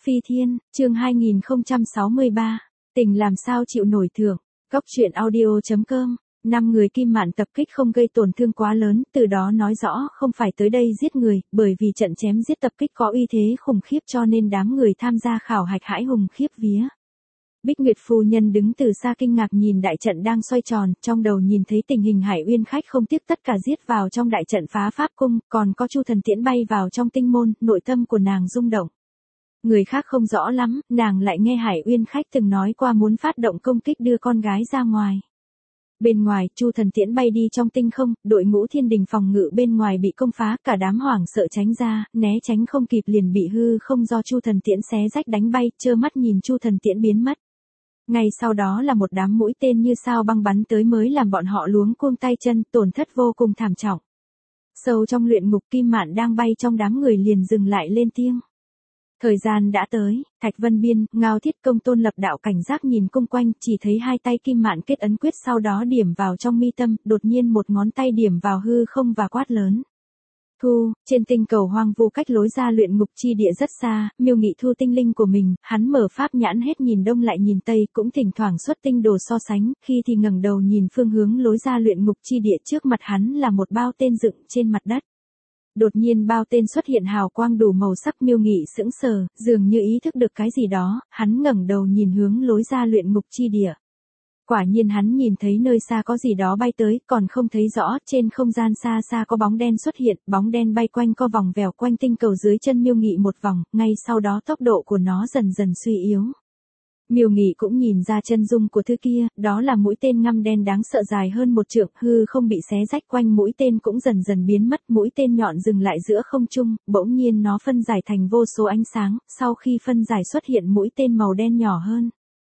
Phi Thiên, chương 2063, tình làm sao chịu nổi thưởng, Góc truyện audio.com, 5 người Kim Mạn tập kích không gây tổn thương quá lớn, từ đó nói rõ không phải tới đây giết người, bởi vì trận chém giết tập kích có uy thế khủng khiếp cho nên đám người tham gia khảo hạch hãi hùng khiếp vía. Bích Nguyệt phu nhân đứng từ xa kinh ngạc nhìn đại trận đang xoay tròn, trong đầu nhìn thấy tình hình Hải Uyên khách không tiếc tất cả giết vào trong đại trận phá pháp cung, còn có Chu Thần Tiễn bay vào trong tinh môn, nội tâm của nàng rung động. Người khác không rõ lắm, nàng lại nghe Hải Uyên khách từng nói qua muốn phát động công kích đưa con gái ra ngoài. Bên ngoài, Chu Thần Tiễn bay đi trong tinh không, đội ngũ thiên đình phòng ngự bên ngoài bị công phá, cả đám hoảng sợ tránh ra, né tránh không kịp liền bị hư không do Chu Thần Tiễn xé rách đánh bay, trơ mắt nhìn Chu Thần Tiễn biến mất. Ngay sau đó là một đám mũi tên như sao băng bắn tới mới làm bọn họ luống cuống tay chân, tổn thất vô cùng thảm trọng. Sâu trong luyện ngục Kim Mạn đang bay trong đám người liền dừng lại lên tiếng. Thời gian đã tới, Thạch Vân Biên, Ngao Thiết Công Tôn lập đạo cảnh giác nhìn cung quanh, chỉ thấy hai tay Kim Mạn kết ấn quyết sau đó điểm vào trong mi tâm, đột nhiên một ngón tay điểm vào hư không và quát lớn. Thu, trên tinh cầu hoang vu cách lối ra luyện ngục chi địa rất xa, Miêu Nghị thu tinh linh của mình, hắn mở pháp nhãn hết nhìn đông lại nhìn tây, cũng thỉnh thoảng xuất tinh đồ so sánh, khi thì ngẩng đầu nhìn phương hướng lối ra luyện ngục chi địa trước mặt hắn là một bao tên dựng trên mặt đất. Đột nhiên bao tên xuất hiện hào quang đủ màu sắc, Miêu Nghị sững sờ, dường như ý thức được cái gì đó, hắn ngẩng đầu nhìn hướng lối ra luyện ngục chi địa. Quả nhiên hắn nhìn thấy nơi xa có gì đó bay tới, còn không thấy rõ, trên không gian xa xa có bóng đen xuất hiện, bóng đen bay quanh co vòng vèo quanh tinh cầu dưới chân Miêu Nghị một vòng, ngay sau đó tốc độ của nó dần dần suy yếu. Miêu Nghị cũng nhìn ra chân dung của thứ kia, đó là mũi tên ngăm đen đáng sợ dài hơn 1 trượng, hư không bị xé rách quanh mũi tên cũng dần dần biến mất, mũi tên nhọn dừng lại giữa không trung, bỗng nhiên nó phân giải thành vô số ánh sáng, sau khi phân giải xuất hiện mũi tên màu đen nhỏ hơn.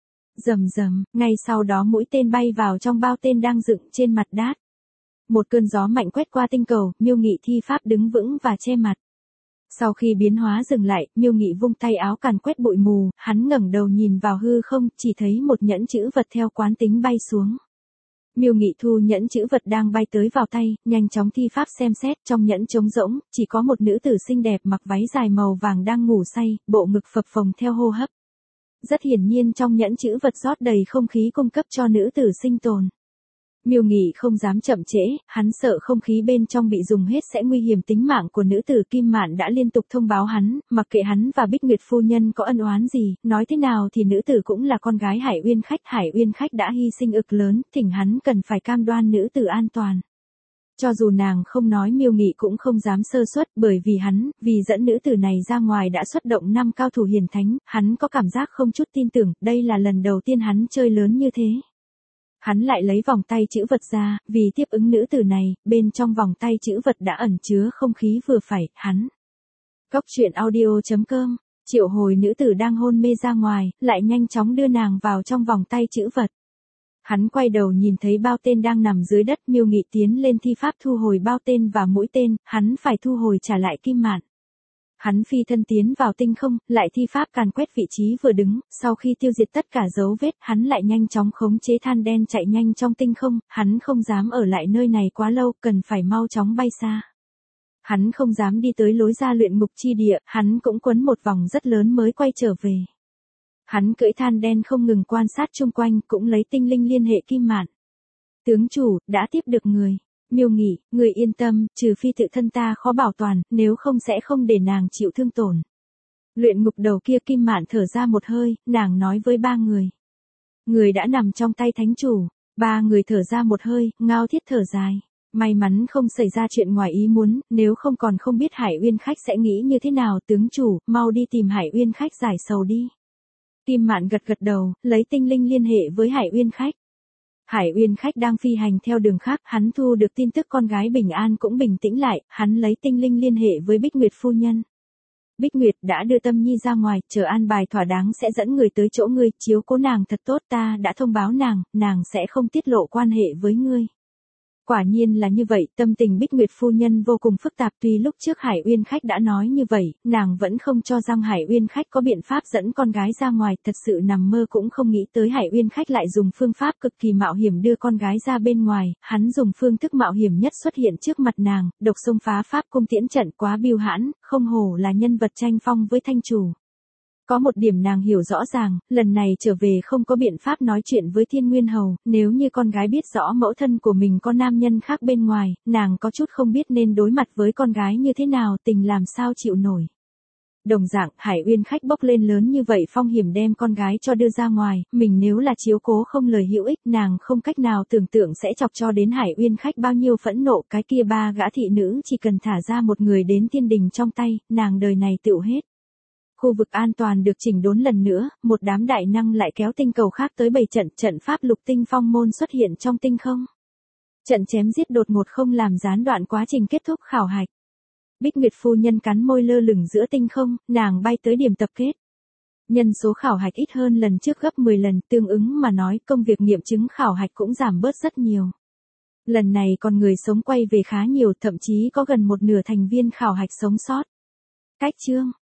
Rầm rầm, ngay sau đó mũi tên bay vào trong bao tên đang dựng trên mặt đất. Một cơn gió mạnh quét qua tinh cầu, Miêu Nghị thi pháp đứng vững và che mặt. Sau khi biến hóa dừng lại, Miêu Nghị vung tay áo càn quét bụi mù, hắn ngẩng đầu nhìn vào hư không, chỉ thấy một nhẫn chữ vật theo quán tính bay xuống. Miêu Nghị thu nhẫn chữ vật đang bay tới vào tay, nhanh chóng thi pháp xem xét, trong nhẫn trống rỗng, chỉ có một nữ tử xinh đẹp mặc váy dài màu vàng đang ngủ say, bộ ngực phập phồng theo hô hấp. Rất hiển nhiên trong nhẫn chữ vật rót đầy không khí cung cấp cho nữ tử sinh tồn. Miêu Nghị không dám chậm trễ, hắn sợ không khí bên trong bị dùng hết sẽ nguy hiểm tính mạng của nữ tử. Kim Mạn đã liên tục thông báo hắn, mặc kệ hắn và Bích Nguyệt phu nhân có ân oán gì, nói thế nào thì nữ tử cũng là con gái Hải Uyên khách đã hy sinh ức lớn, thỉnh hắn cần phải cam đoan nữ tử an toàn. Cho dù nàng không nói Miêu Nghị cũng không dám sơ suất, bởi vì hắn, vì dẫn nữ tử này ra ngoài đã xuất động 5 cao thủ hiền thánh, hắn có cảm giác không chút tin tưởng, đây là lần đầu tiên hắn chơi lớn như thế. Hắn lại lấy vòng tay chữ vật ra, vì tiếp ứng nữ tử này, bên trong vòng tay chữ vật đã ẩn chứa không khí vừa phải, hắn. Góc truyện audio.com, triệu hồi nữ tử đang hôn mê ra ngoài, lại nhanh chóng đưa nàng vào trong vòng tay chữ vật. Hắn quay đầu nhìn thấy bao tên đang nằm dưới đất, Miêu Nghị tiến lên thi pháp thu hồi bao tên và mũi tên, hắn phải thu hồi trả lại Kim Mạn. Hắn phi thân tiến vào tinh không, lại thi pháp càn quét vị trí vừa đứng, sau khi tiêu diệt tất cả dấu vết, hắn lại nhanh chóng khống chế than đen chạy nhanh trong tinh không, hắn không dám ở lại nơi này quá lâu, cần phải mau chóng bay xa. Hắn không dám đi tới lối ra luyện ngục chi địa, hắn cũng quấn một vòng rất lớn mới quay trở về. Hắn cưỡi than đen không ngừng quan sát chung quanh, cũng lấy tinh linh liên hệ Kim Mạn. Tướng chủ, đã tiếp được người. Miêu Nghị, người yên tâm, trừ phi tự thân ta khó bảo toàn, nếu không sẽ không để nàng chịu thương tổn. Luyện ngục đầu kia Kim Mạn thở ra một hơi, nàng nói với 3 người. Người đã nằm trong tay thánh chủ. 3 người thở ra một hơi, Ngao Thiết thở dài. May mắn không xảy ra chuyện ngoài ý muốn, nếu không còn không biết Hải Uyên khách sẽ nghĩ như thế nào. Tướng chủ, mau đi tìm Hải Uyên khách giải sầu đi. Kim Mạn gật gật đầu, lấy tinh linh liên hệ với Hải Uyên khách. Hải Uyên khách đang phi hành theo đường khác, hắn thu được tin tức con gái bình an cũng bình tĩnh lại, hắn lấy tinh linh liên hệ với Bích Nguyệt phu nhân. Bích Nguyệt đã đưa Tâm Nhi ra ngoài, chờ an bài thỏa đáng sẽ dẫn người tới chỗ ngươi, chiếu cố nàng thật tốt, ta đã thông báo nàng sẽ không tiết lộ quan hệ với ngươi. Quả nhiên là như vậy, tâm tình Bích Nguyệt phu nhân vô cùng phức tạp, tuy lúc trước Hải Uyên khách đã nói như vậy, nàng vẫn không cho rằng Hải Uyên khách có biện pháp dẫn con gái ra ngoài, thật sự nằm mơ cũng không nghĩ tới Hải Uyên khách lại dùng phương pháp cực kỳ mạo hiểm đưa con gái ra bên ngoài, hắn dùng phương thức mạo hiểm nhất xuất hiện trước mặt nàng, độc xông phá pháp cung tiễn trận quá biêu hãn, không hổ là nhân vật tranh phong với thanh chủ. Có một điểm nàng hiểu rõ ràng, lần này trở về không có biện pháp nói chuyện với Thiên Nguyên Hầu, nếu như con gái biết rõ mẫu thân của mình có nam nhân khác bên ngoài, nàng có chút không biết nên đối mặt với con gái như thế nào, Tình làm sao chịu nổi. Đồng dạng, Hải Uyên khách bốc lên lớn như vậy phong hiểm đem con gái cho đưa ra ngoài, mình nếu là chiếu cố không lời hữu ích, nàng không cách nào tưởng tượng sẽ chọc cho đến Hải Uyên khách bao nhiêu phẫn nộ, cái kia 3 gã thị nữ chỉ cần thả ra một người đến thiên đình trong tay, nàng đời này tựu hết. Khu vực an toàn được chỉnh đốn lần nữa, một đám đại năng lại kéo tinh cầu khác tới bày trận pháp lục tinh phong môn xuất hiện trong tinh không. Trận chém giết đột ngột không làm gián đoạn quá trình kết thúc khảo hạch. Bích Nguyệt phu nhân cắn môi lơ lửng giữa tinh không, nàng bay tới điểm tập kết. Nhân số khảo hạch ít hơn lần trước gấp 10 lần, tương ứng mà nói công việc nghiệm chứng khảo hạch cũng giảm bớt rất nhiều. Lần này còn người sống quay về khá nhiều, thậm chí có gần một nửa thành viên khảo hạch sống sót. Cách chương